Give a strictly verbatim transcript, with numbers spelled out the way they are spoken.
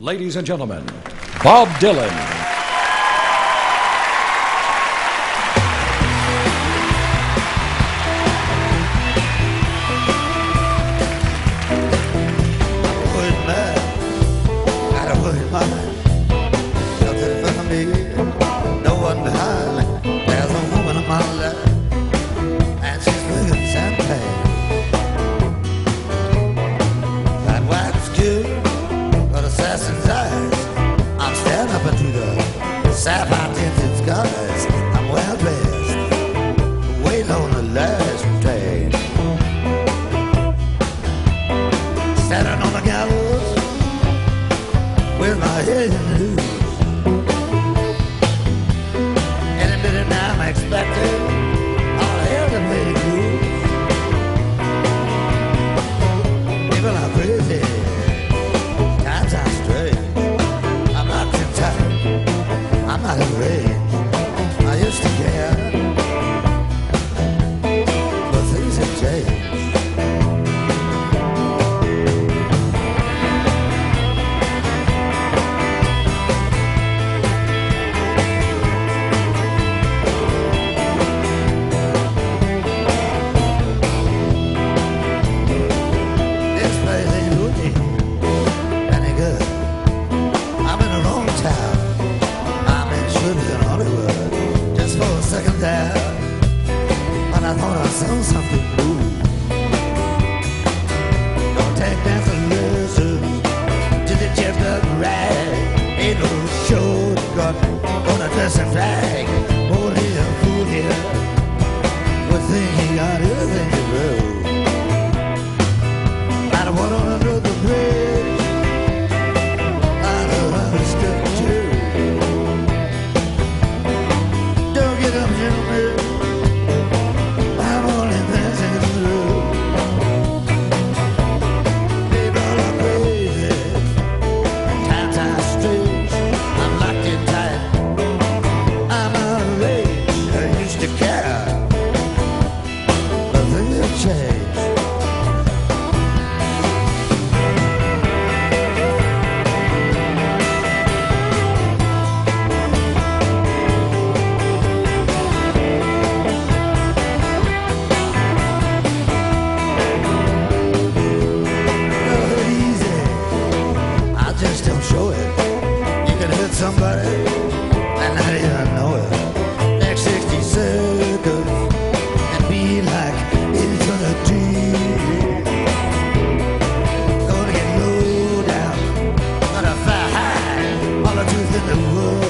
Ladies and gentlemen, Bob Dylan. Sapphire tinted skies, I'm well dressed, waiting on the last train. Standing on the gallows with my head in the news. Any minute now I'm expecting all hell to break loose. People are crazy, times are strange. I'm locked in tight, I'm not afraid. I used to care, but things have changed. This place ain't looking any good. I'm in the wrong town. In Hollywood, just for a second there, and I thought I saw something new. Don't take dancing lessons to the chestnut rag. Ain't no show got on a dressing flag. Only a fool here would think he got everything to do. I don't want to under the bridge. I don't understand you. I'm only passing through. People are crazy, times are strange. I'm locked in tight, I'm out of range. I used to care, but things have changed. Somebody and not even know it. Next sixty seconds and be like eternity. Gonna get low down, gonna fly high. All the truth in the world.